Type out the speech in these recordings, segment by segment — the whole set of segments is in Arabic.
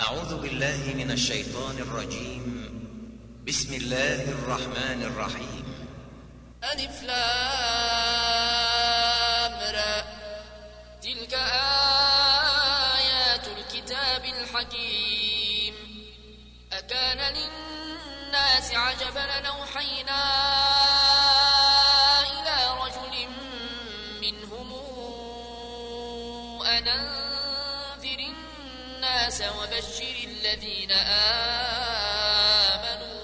أعوذ بالله من الشيطان الرجيم. بسم الله الرحمن الرحيم. ألف لام را، تلك آيات الكتاب الحكيم. أكان للناس عجبا أن أوحينا إلى رجل منهم أن أنذر الناس وبشر الذين آمنوا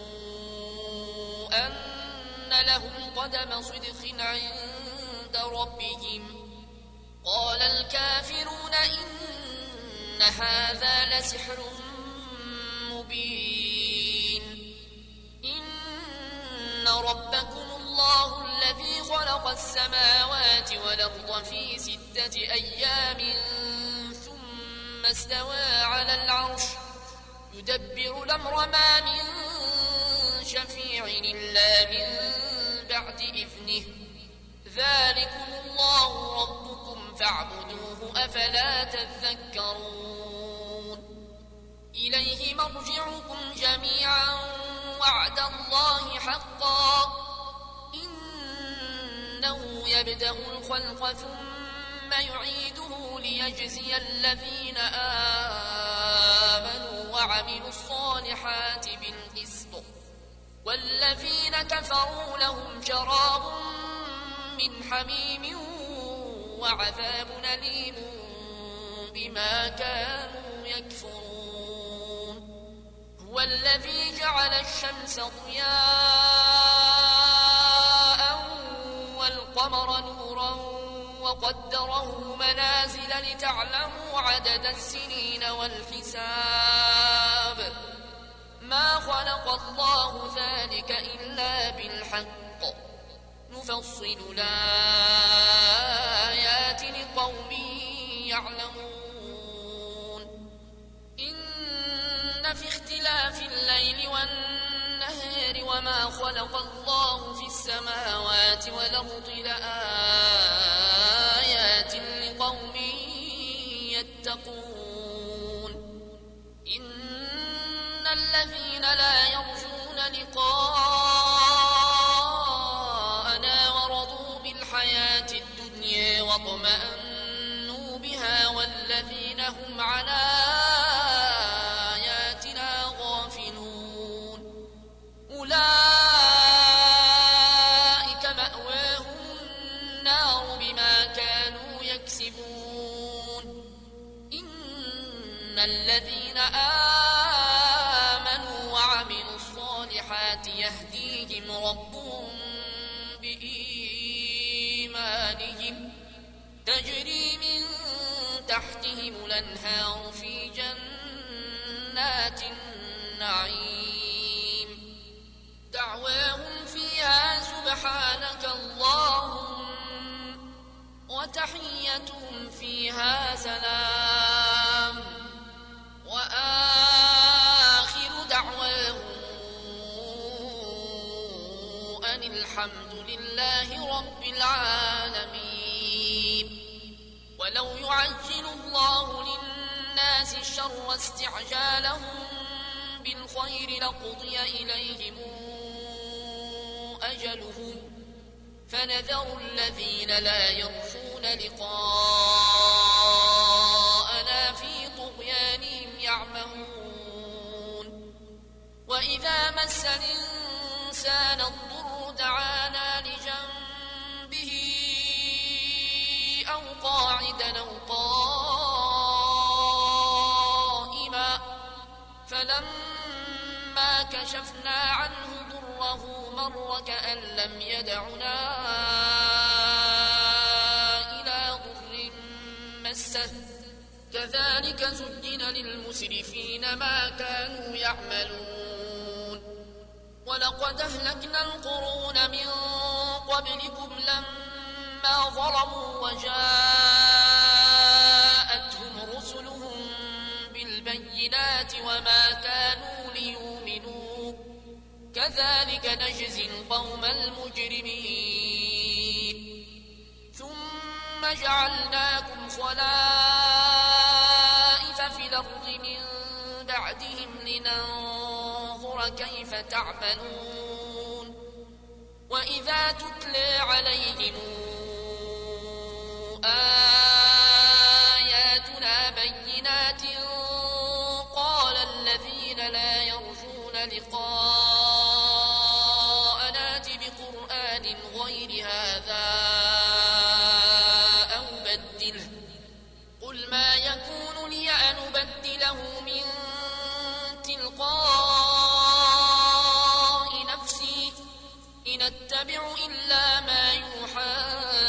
أن لهم قدم صدق عند ربهم. قال الكافرون إن هذا لسحر مبين. إن ربكم الله الذي خلق السماوات والأرض في 6 أيام ثم استوى على العرش يدبر الأمر ما من شفيع إلا من بعد إذنه. ذلكم الله ربكم فاعبدوه أفلا تذكرون. إليه مرجعكم جميعا وعد الله حقا إنه يبدأ الخلق ثم يعيده ليجزي الذين آمنوا وعملوا الصالحات بالقسط، والذين كفروا لهم شراب من حميم وعذاب أليم بما كانوا يكفرون. هو الذي جعل الشمس ضياء والقمر نورا وقدره منازل لتعلموا عدد السنين والحساب. ما خلق الله ذلك إلا بالحق نفصل الآيات لقوم يعلمون. إن في اختلاف الليل والنهار وما خلق الله في السماوات والأرض لآيات لقوم يتقون. إن الذين لا يرجون لقاءنا ورضوا بالحياة الدنيا واطمأنوا بها والذين هم عن آياتنا غافلون أولئك مأواهم النار بما كانوا يكسبون. إن الذين آمنوا وعملوا الصالحات يهديهم ربهم بإيمانهم تجري من تحتهم الأنهار في جنات النعيم. دعواهم فيها سبحانك اللهم وتحيتهم فيها سلام وآخر دعواهم أن الحمد لله رب العالمين. ولو يعجل الله للناس الشر استعجالهم بالخير لقضي إليهم أجلهم فنذر الذين لا يرجون لقاءنا في طغيانهم يعمهون. وإذا مس الإنسان الضر دعانا لجنبه أو قاعدا أو قائما فلما كشفنا عنه ضره مر كأن لم يدعنا إلى ضر مسه. كذلك زين للمسرفين ما كانوا يعملون. ولقد أهلكنا القرون من قبلكم لما ظلموا وجاءتهم رسلهم بالبينات وما كانوا ليؤمنوا. كذلك نجزي القوم المجرمين. ثم جعلناكم خلائف في الأرض من بعدهم لننظر كيف تعملون وإذا تتلى عليهم آياتنا بينات قال الذين لا يرجون لقاءنا ائت بقرآن غير هذا أو بدله قل ما يكون لي أن أبدله من تلقاء نفسي إن أتبع إلا ما يوحى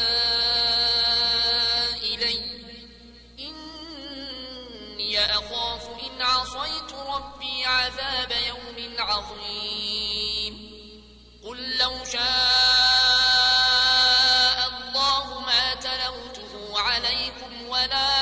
إلي إني أخاف إن عصيت ربي عذاب يوم عظيم قل لو شاء الله ما تلوته عليكم ولا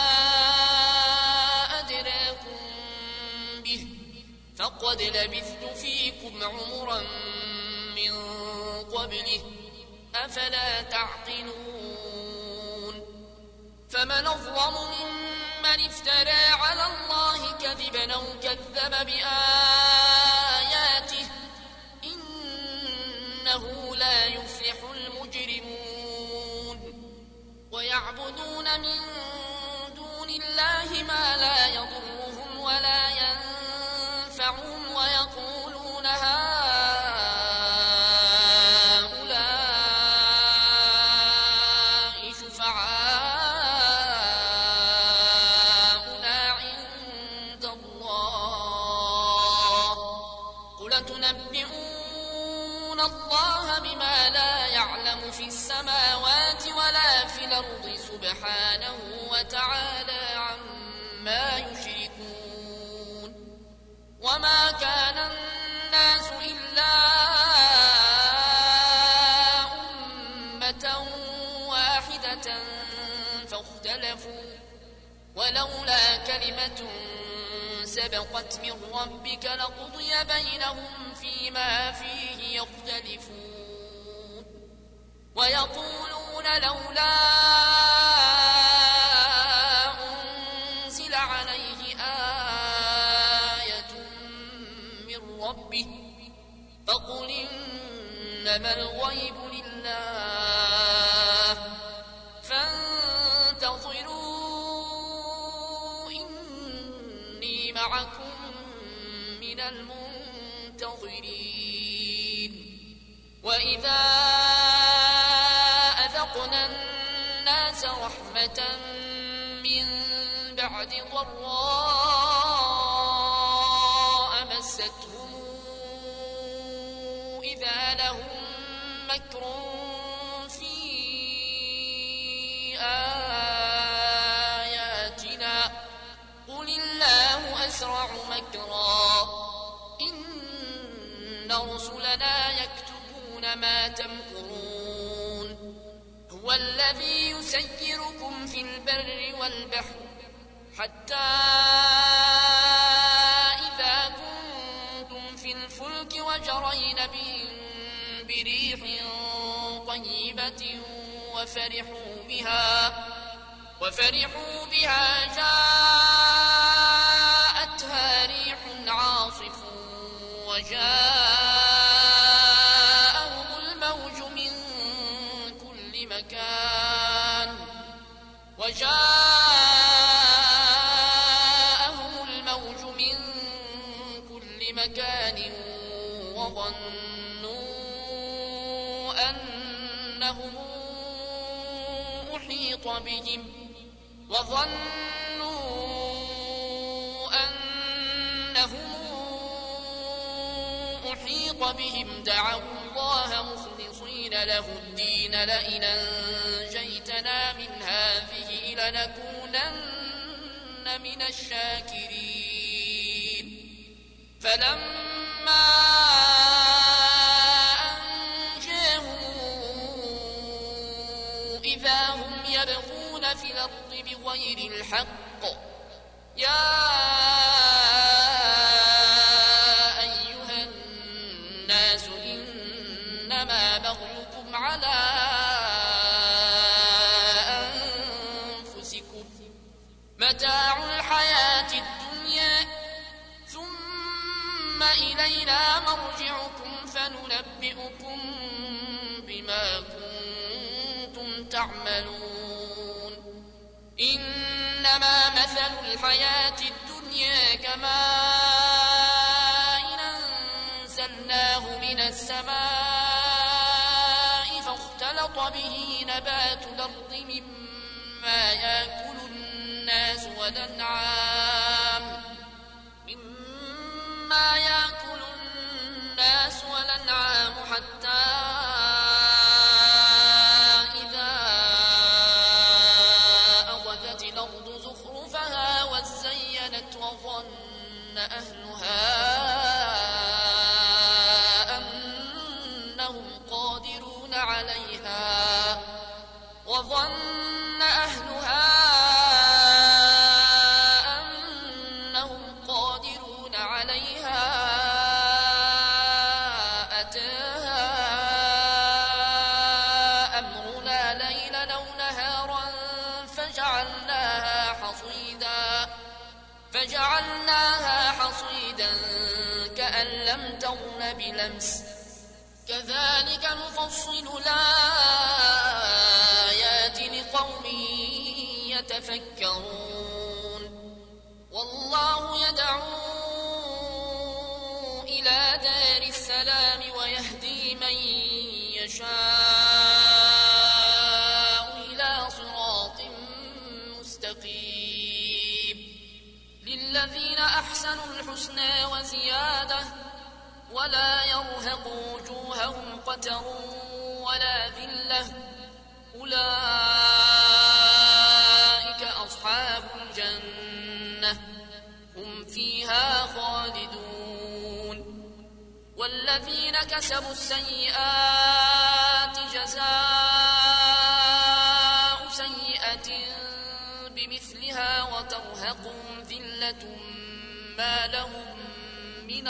أدراكم به فقد لبثت فيكم عمرا من قبله أفلا تعقلون فمن أظلم ممن افترى على الله كذبا أو كذب بآياته إنه لا يفلح المجرمون ويعبدون من دون الله ما لا يضرهم ولا ينفعهم ويقولون هؤلاء شفعاؤنا عند الله قل تنبئون الله بما لا يعلم في السماوات ولا في الأرض سبحانه وتعالى عما يشركون وما كان الناس إلا أمة واحدة فاختلفوا ولولا كلمة سبقت من ربك لقضي بينهم فيما فيه يختلفون ويقولون لولا أنزل عليه آية من ربه فقل إنما الغيب لله فانتظروا إني معكم من المنتظرين وإذا أذقنا الناس رحمة من بعد ضراء مستهم إذا لهم مكر في آياتنا قل الله أسرع مكرا إن رسلنا يكتبون ما تمكرون هو الذي يسيركم في البر والبحر حتى إذا كنتم في الفلك وجرين بهم بريح طيبة وفرحوا بها جاءتها ريح عاصف وجاءهم الموج من كل مكان وظنوا أنهم أحيط بهم دعوا الله مخلصين له الدين لئن أنجيتنا من هذه لنكونن من الشاكرين فلما إذا هم يبغون في الأرض بغير الحق يا أيها الناس إنما بغيكم على أنفسكم متاع الحياة الدنيا إلينا مرجعكم فننبئكم بما كنتم تعملون إنما مثل الحياة الدنيا كماء أنزلناه من السماء فاختلط به نبات الأرض مما يأكل الناس والأنعام حتى إذا أخذت الأرض زخرفها وزينت وظن أهلها أنهم قادرون عليها أتاها أمرنا ليلا أو نهارا فجعلناها حصيدا كأن لم تغن بلمس كذلك نفصل الآيات لقوم يتفكرون والله يدعو إلى دار السلام ويهدي من يشاء إلى صراط مستقيم للذين أحسنوا الحسنى وزيادة ولا يرهق وجوههم قتر ولا ذلة أولئك أصحاب الجنة هم فيها خالدون والذين كسبوا السيئات جزاء سيئة بمثلها وترهقهم ذلة ما لهم من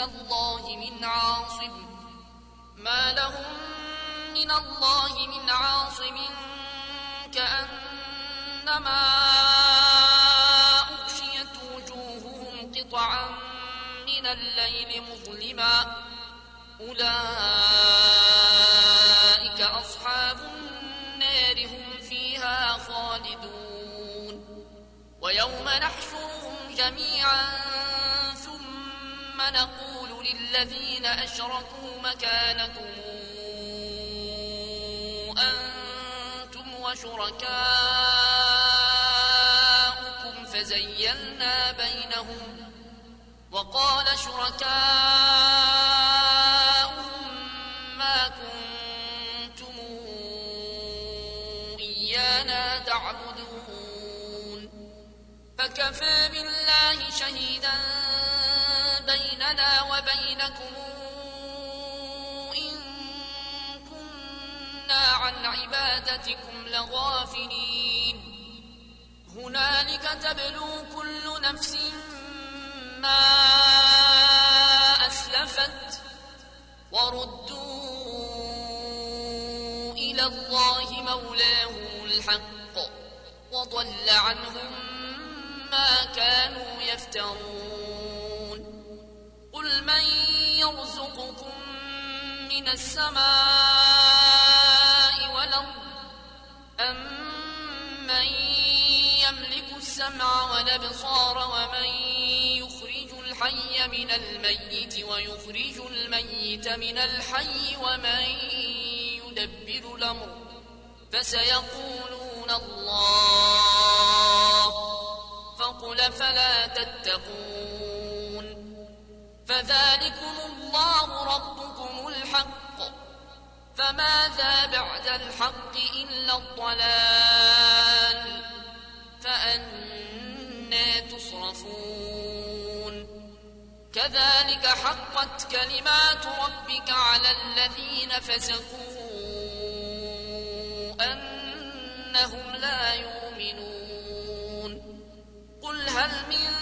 الله من عاصم كأنما أغشيت وجوههم قطعا من الليل مظلما أولئك أصحاب النار هم فيها خالدون ويوم نحشرهم جميعا ثم نقول للذين أشركوا مكانكم أنتم وشركاؤكم فزيلنا بينهم وقال شركاؤهم ما كنتم إيانا تعبدون فكفى بالله شهيدا بيننا وبينكم إن كنا عن عبادتكم لغافلين هنالك تبلو كل نفس ما أسلفت وردوا إلى الله مولاهم الحق وضل عنهم ما كانوا يفترون قل من يرزقكم من السماء والأرض أمن يملك السمع والأبصار ومن يخرج الحي من الميت ويخرج الميت من الحي ومن يدبر الأمر فسيقولون الله فقل فلا تتقون فذلكم الله ربكم الحق فماذا بعد الحق إلا الضلال فأنى تصرفون كذلك حقت كلمات ربك على الذين فسقوا أنهم لا يؤمنون قل هل من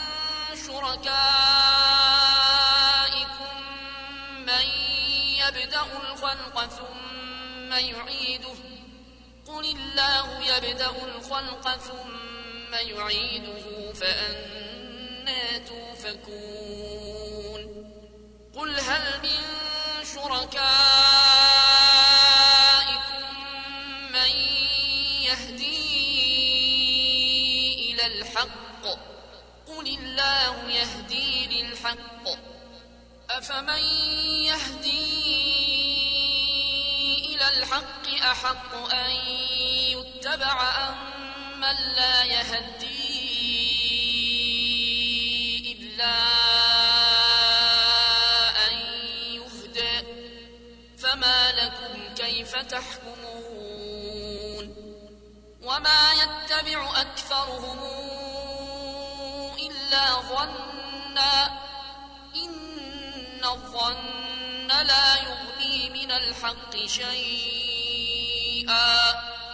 شركائكم من يبدأ الخلق ثم يعيده قل الله يبدأ الخلق ثم يعيده فأنى توفكون قل شركائكم من يهدي إلى الحق قل الله يهدي للحق أفمن يهدي إلى الحق أحق أن يتبع أم من لا يهدي إلا أن يهدى فما لكم كيف تحكمون وما يتبع أكثرهم إلا ظنا إن الظن لا يغني من الحق شيئا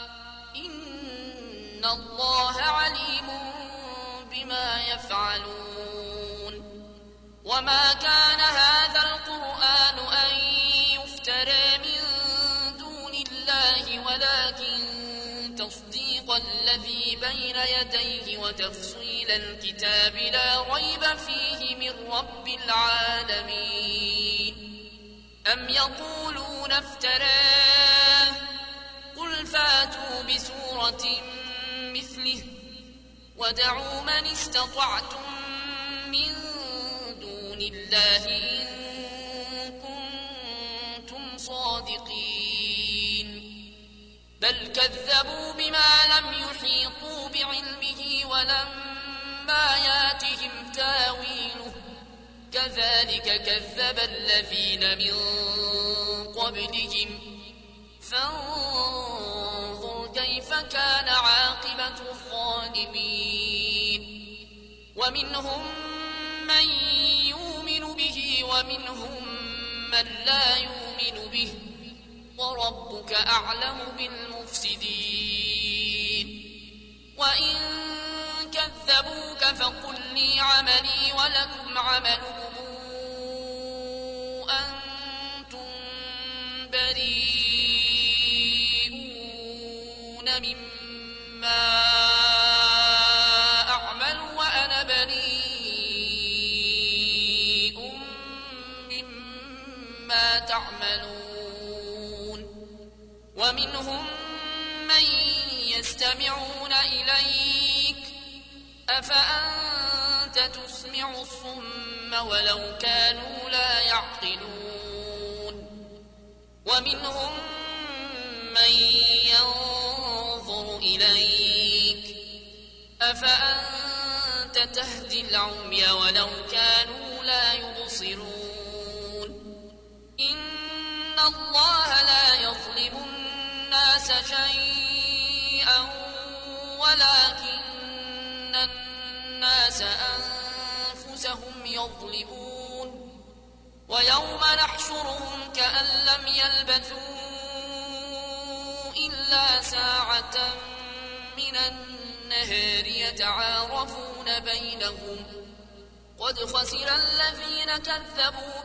إن الله عليم بما يفعلون وما كان هذا القرآن أن يفترى من دون الله ولكن تصديق الذي بين يديه وتفصيل الكتاب لا ريب فيه من رب العالمين أم يقولون افتراه قل فاتوا بسورة مثله ودعوا من استطعتم من دون الله إن كنتم صادقين بل كذبوا بما لم يحيطوا بعلمه ولما ياتهم تاويله كذلك كذب الذين من قبلهم فانظر كيف كان عاقبة الظالمين ومنهم من يؤمن به ومنهم من لا يؤمن به وربك أعلم بالمفسدين وإن كذبوك فقل لي عملي ولكم عملكم أنتم بريئون مما أعمل وأنا بريء مما تعملون ومنهم من يستمعون إليك أفأنت تسمع الصم ولو كانوا لا يعقلون ومنهم من ينظر إليك أفأنت تهدي العمي ولو كانوا لا يبصرون إن الله لا يظلم الناس شيئا ولكن الناس أنفسهم يظلمون ويوم نحشرهم كأن لم يلبثوا إلا ساعة من النهار يتعارفون بينهم قد خسر الذين كذبوا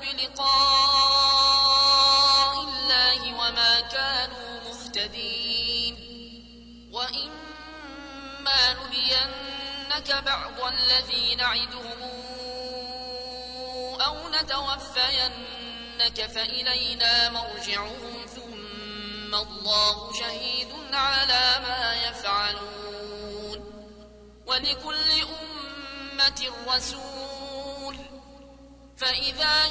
بلقاء الله وما كانوا مهتدين وإما نرينك بعض الذي نعدهم أو نتوفينك فإلينا مرجعهم ثم الله شهيد على ما يفعلون ولكل أمة رسول فإذا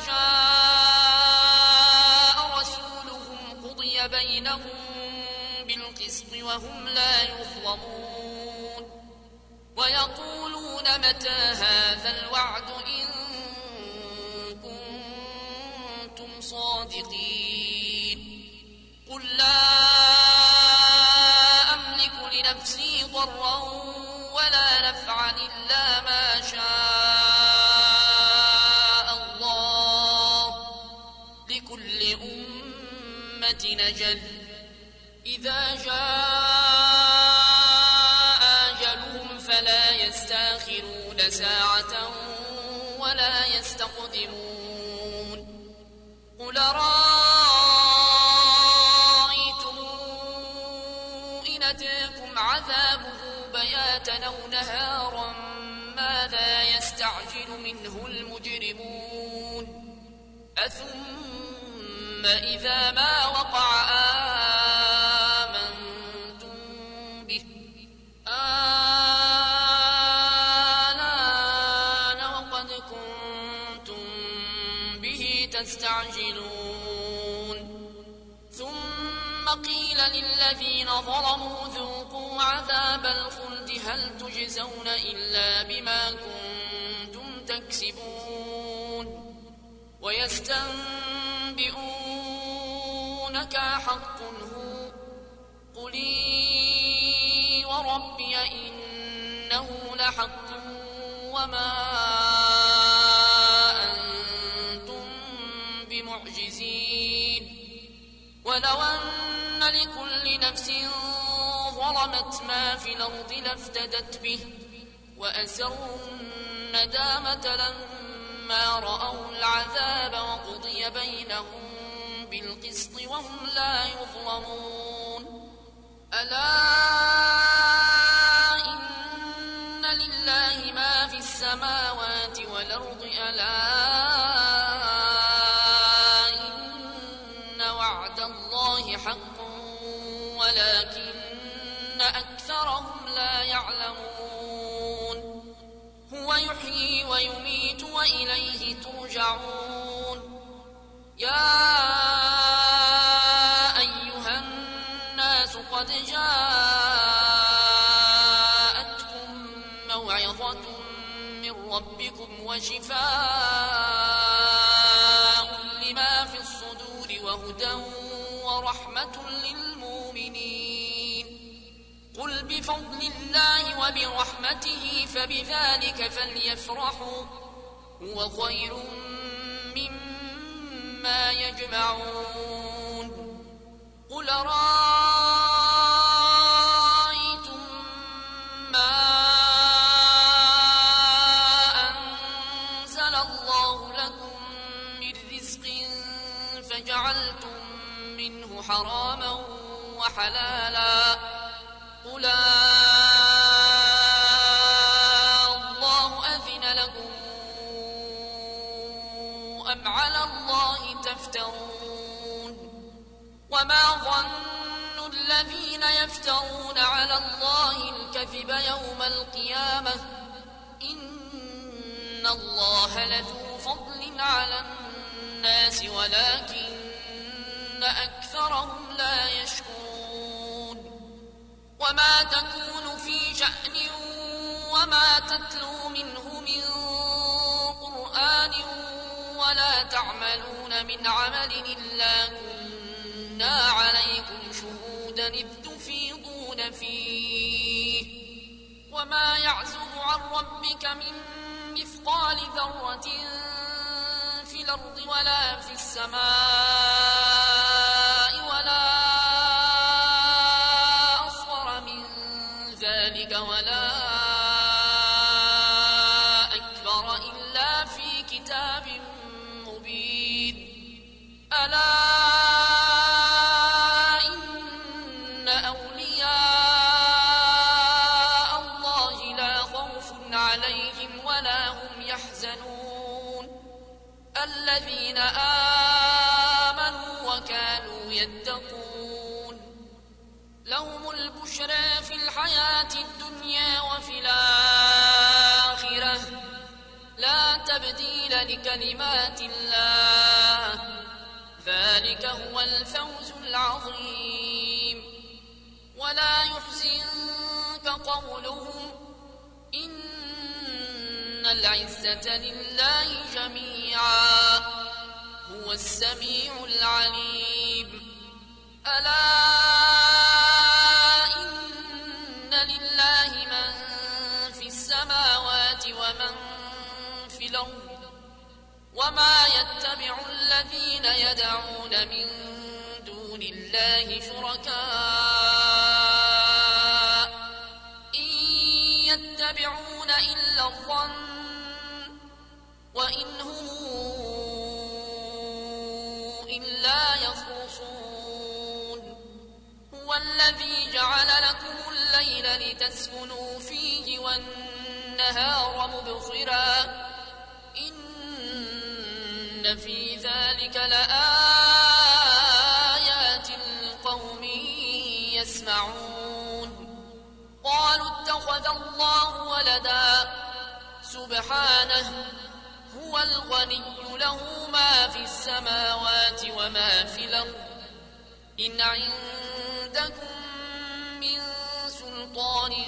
جاء رسولهم قضي بينهم بالقسط وهم لا يظلمون ويقولون متى هذا الوعد إن كنتم صادقين قل لا أملك لنفسي ضرا ولا نفعا إلا ما شاء الله لكل أمة أجل إذا جاء أجلهم فلا يستأخرون ساعة ولا يستقدمون قل رأيتم إن أتاكم عذابه بياتا أو نهارا ماذا يستعجل منه المجرمون أثم إذا ما وقع آمنتم به آلان وقد كنتم به تستعجلون ثم قيل للذين ظلموا ذوقوا عذاب الخلد هل تجزون إلا بما كنتم تكسبون ويستنبئونك حق هو قل إي وربي إنه لحق وما أنتم بمعجزين ولو أن لكل نفس ظلمت ما في الأرض لافتدت به وأسروا الندامة لما رأوا العذاب وقضي بينهم بالقسط وهم لا يظلمون ألا إن لله ما في السماوات والأرض ألا إن وعد الله حق ولكن أكثرهم لا يعلمون هو يحيي ويميت وإليه ترجعون يا أيها الناس قد جاءتكم موعظة من ربكم وشفاء لما في الصدور وهدى ورحمة للمؤمنين قل بفضل الله وبرحمته فبذلك فليفرحوا هو خير مما يجمعون قل رأيتم ما أنزل الله لكم من رزق فجعلتم منه حراما وحلالا قل الله أذن لكم أم على الله تفترون وما ظن الذين يفترون على الله الكذب يوم القيامة إن الله لذو فضل على الناس ولكن أكثرهم لا يشكرون وما تكون في شأن وما تتلو منه من قرآن ولا تعملون من عمل إلا كنا عليكم شهودا إذ تفيضون فيه وما يعزب عن ربك من مثقال ذرة في الأرض ولا في السماء ولا أصغر من ذلك ولا أكبر إلا في كتاب مبين ألا إن أولياء الله لا خوف عليهم ولا هم يحزنون الذين آمنوا وكانوا يتقون لهم البشرى في الحياة الدنيا وفي الآخرة لا تبديل لكلمات الله ذلك هو الفوز العظيم ولا يحزنك قولهم إن العزة لله جميعا هو السميع العليم ألا إن لله من في السماوات ومن في الأرض وما يتبع الذين يدعون من دون الله شركاء إن يتبعون إلا الظن وإن هم إلا يخرصون هو الذي جعل لكم الليل لتسكنوا فيه والنهار مبصرا إن في ذلك لآيات اتخذ الله ولدا سبحانه هو الغني له ما في السماوات وما في الأرض إن عندكم من سلطان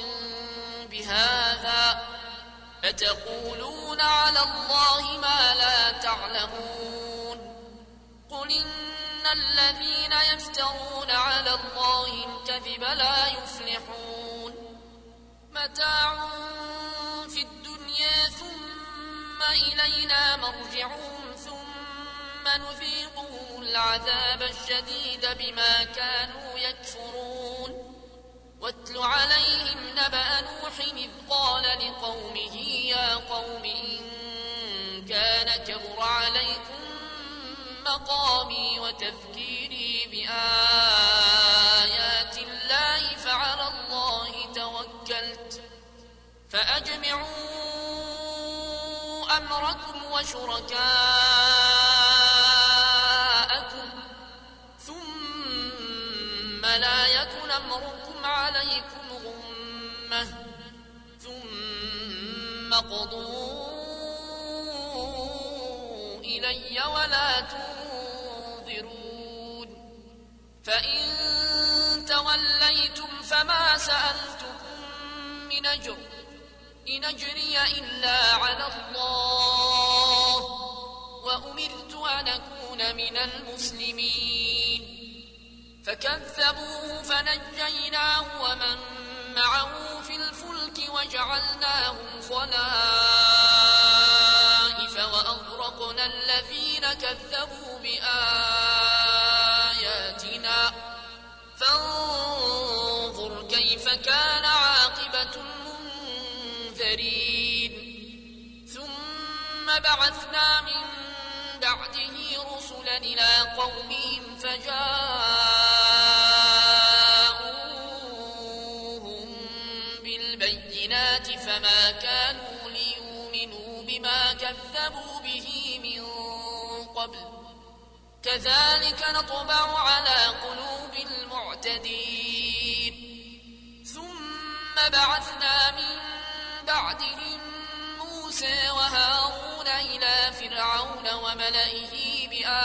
بهذا أتقولون على الله ما لا تعلمون قل إن الذين يفترون على الله الكذب لا يفلحون متاع في الدنيا ثم إلينا مرجعهم ثم نذيقهم العذاب الشديد بما كانوا يكفرون واتل عليهم نبأ نوح إذ قال لقومه يا قوم إن كان كبر عليكم مقامي وتذكيري بآيات الله فعلى الله توكلت فأجمعوا أمركم وشركاءكم ثم لا يكن أمركم عليكم غمة ثم قضوا إلي ولا تنظرون فإن توليتم فما سألتكم من أجر إن أجري إلا على الله وأمرت أن أكون من المسلمين فكذبوه فنجيناه ومن معه في الفلك وجعلناهم خلائف وأغرقنا الذين كذبوا بآياتنا فانظر كيف كان عاقبة المنذرين ثم بعثنا من بعده رسلا إلى قومهم فجاءوهم بالبينات فما كانوا ليؤمنوا بما كذبوا به من قبل كذلك نطبع على قلوب المعتدين ثم بعثنا من بعدهم موسى وهارون إلى فرعون وملئه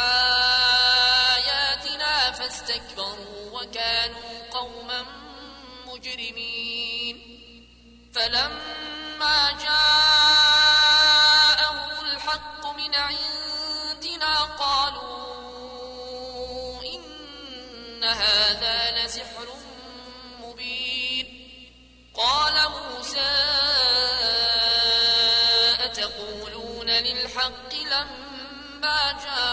بآياتنا فاستكبروا وكانوا قوما مجرمين فلما جاءهم الحق من عندنا قالوا إن هذا لسحر مبين قال موسى أتقولون للحق لما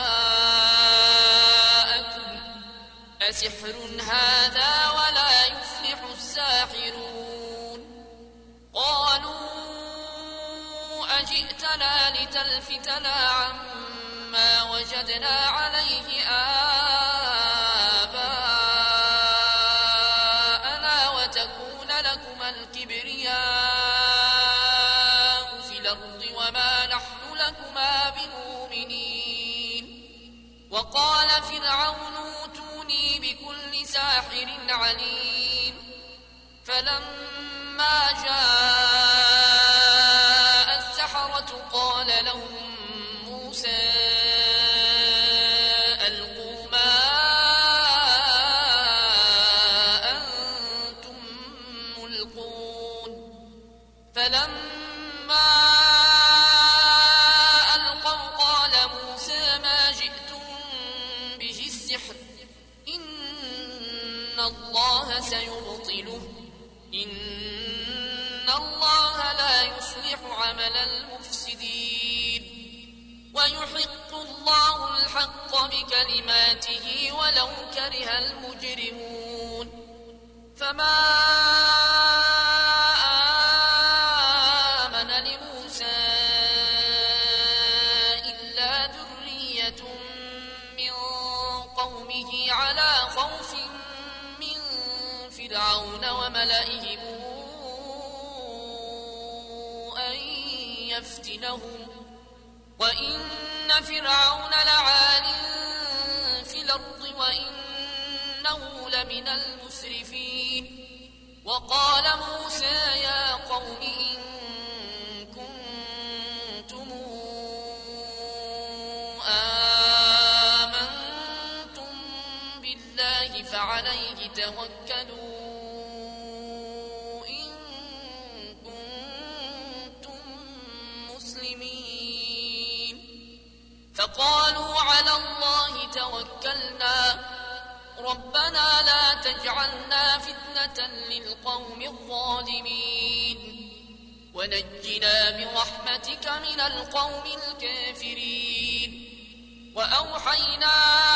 جاءكم أسحر هذا ولا يفلح الساحرون قالوا أجئتنا لتلفتنا عما وجدنا عليه آباءنا وتكون لكما الكبرياء في الأرض وما نحن لكما بمؤمنين وقال فرعون اوتوني بكل ساحر عليم فلما جاء السحرة قال لهم موسى ألقوا ما أنتم ملقون فلما ألقوا قال موسى ما جئتم به السحر إن الله سيبطله إن الله لا يصلح عمل المفسدين ويحق الله الحق بكلماته ولو كره المجرمون فما آمن لموسى إلا ذرية من قومه على خوف من فرعون وملئهم أن يفتنهم وإن فرعون لعال في الأرض وإنه لمن المسرفين وقال موسى يا قوم إن كنتم آمنتم بالله فعليه توكلوا إن كنتم مسلمين. فقالوا على الله توكلنا ربنا لا تجعلنا فتنة للقوم الظالمين ونجنا برحمتك من القوم الكافرين. وأوحينا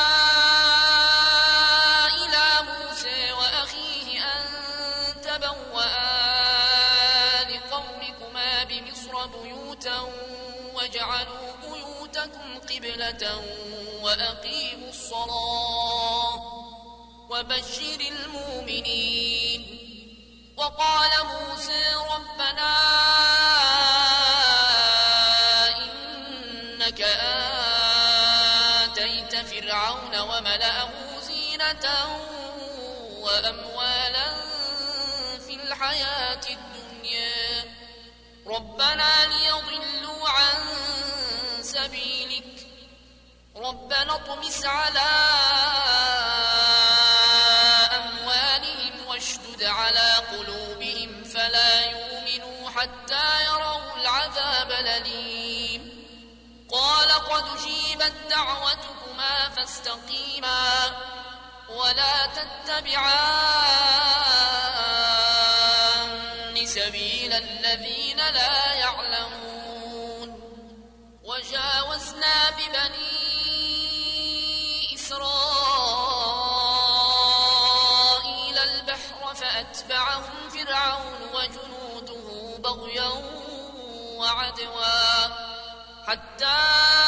إلى موسى وأخيه أن تبوأ لقومكما بمصر بيوتا واجعلوا بيوتكم قبلة وأقيموا الصلاة وبشر المؤمنين. وقال موسى ربنا إنك آتيت فرعون وملأه زينة وأموالا في الحياة الدنيا ربنا ليضلوا عن سبيلك ربنا اطمس على أموالهم واشدد على قلوبهم فلا يؤمنوا حتى يروا العذاب الأليم. قال قد أجيبت دعوتكما فاستقيما ولا تتبعان سبيل الذين لا يعلمون. وجاوزنا ببني إسرائيل البحر فأتبعهم فرعون وجنوده بغيا وعدوا حتى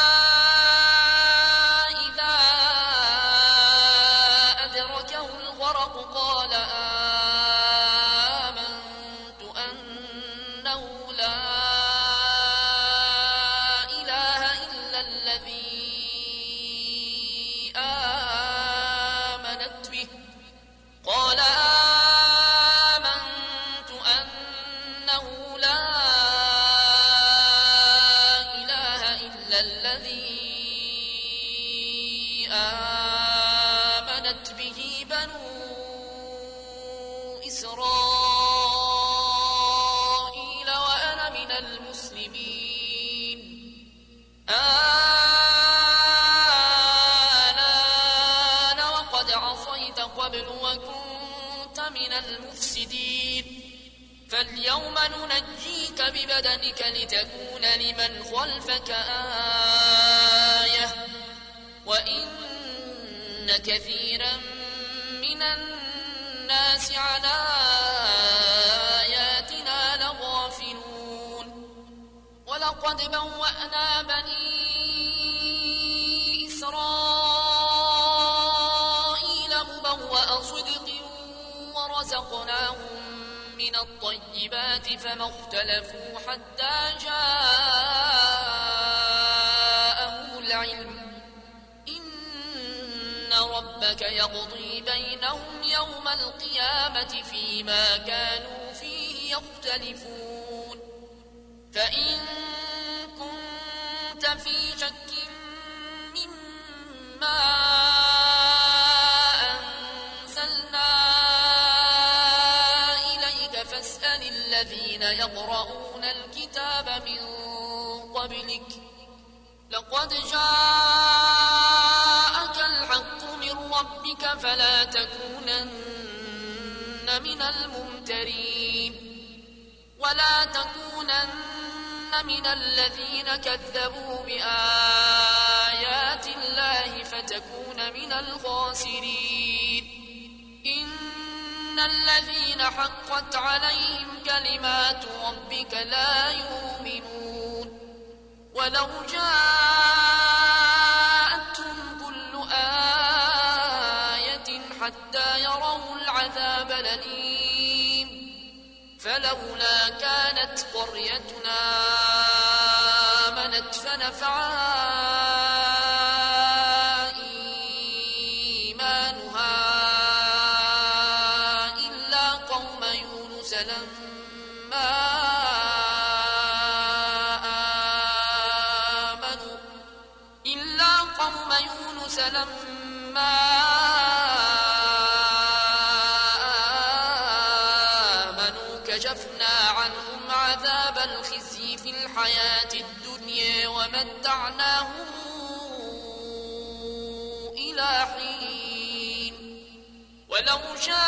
إذا أدركه الغرق قال آمنت أنه لا إله إلا الذي آمنت به قال آمنت أنه لا إله إلا الذي آمنت به بنو إسرائيل وأنا من المسلمين. آلان وقد عصيت قبل وكنت من المفسدين فاليوم ننجيك ببدنك لتكون لمن خلفك آية وإن كثيرا من الناس عن آياتنا لغافلون. ولقد بوأنا بني إسرائيل مبوأ صدق ورزقناهم من الطيبات فما اختلفوا حتى جاءهم العلم إن ربك يقضي بينهم يوم القيامة فيما كانوا فيه يختلفون. فإن كنت في شك مما أنزلنا إليك فاسأل الذين يقرؤون الكتاب من قبلك لقد جاءك الحق من ربك فلا تكونن من الممترين ولا تكونن من الذين كذبوا بآيات الله فتكون من الخاسرين. إن الذين حقت عليهم كلمات ربك لا يؤمنون ولو جاءتهم كل آية حتى يروا العذاب الأليم فلولا كانت قريتنا آمنت فنفعها إيمانها إلا قوم يونس لما آمنوا كشفنا عنهم عذاب الخزي في الحياة الدنيا ومتعناهم إلى حين ولو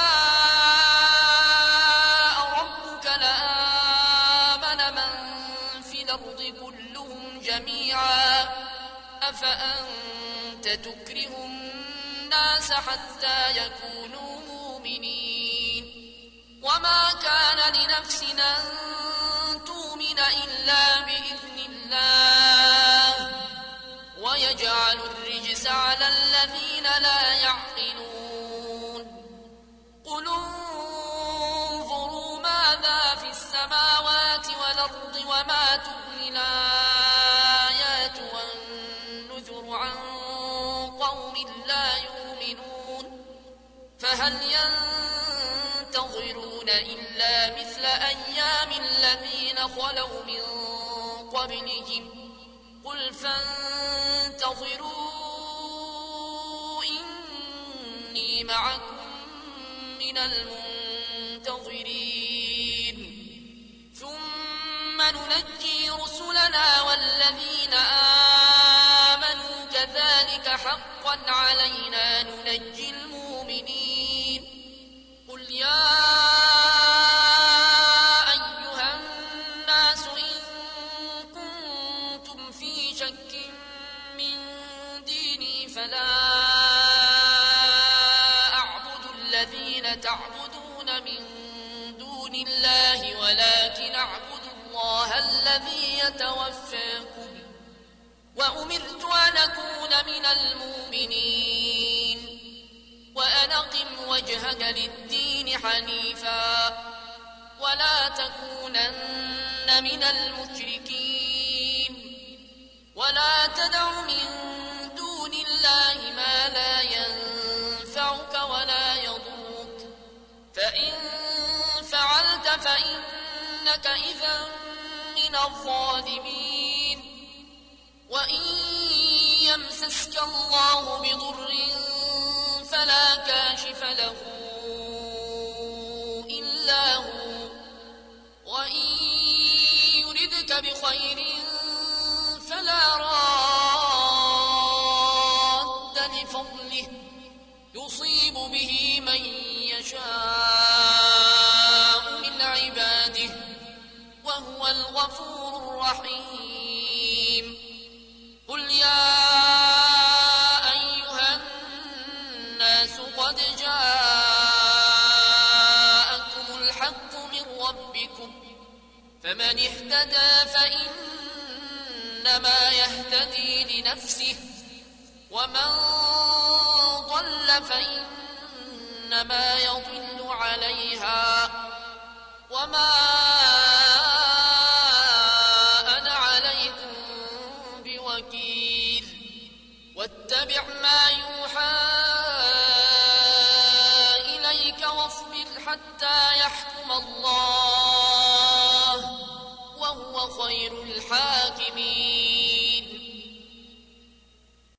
شاء ربك لآمن من في الأرض كلهم جميعا أفأنت تكره الناس حتى يكونوا مؤمنين وما كان لنفس أن تؤمن إلا بإذن الله ويجعل الرجس على الذين لا يعقلون قل انظروا ماذا في السماوات والأرض وما تغني الآيات والنذر عن قوم لا يؤمنون فهل ينتظرون إلا مثل أيام الذين خلوا من قبلهم قل فانتظروا إني معكم من المنتظرين ثم ننجي رسلنا والذين آمنوا كذلك حقا علينا ننجي المؤمنين قل يا أيها الناس إن كنتم في شك من ديني فلا أعبد الذين تعبدون من دون الله ولكن أعبد الله الذي يتوفاكم وأمرت أن أكون من المؤمنين وأن أقم وجهك للدين حنيفا ولا تكونن من المشركين ولا تدع من دون الله ما لا ينفعك ولا يضرك فإن فعلت فإنك إذا من الظالمين وإن يمسسك الله بضر فلا كاشف له إلا هو وإن يردك بخير فلا راد لفضله يصيب به من يشاء من عباده وهو الغفور الرحيم قل يا أيها الناس قد جاءكم الحق من ربكم فمن اهتدى فإنما يهتدي لنفسه ومن ضل فإنما يضل عليها وما أنا عليكم بوكيل واتبع ما يوحى إليك واصبر حتى يحكم الله وهو خير الحاكمين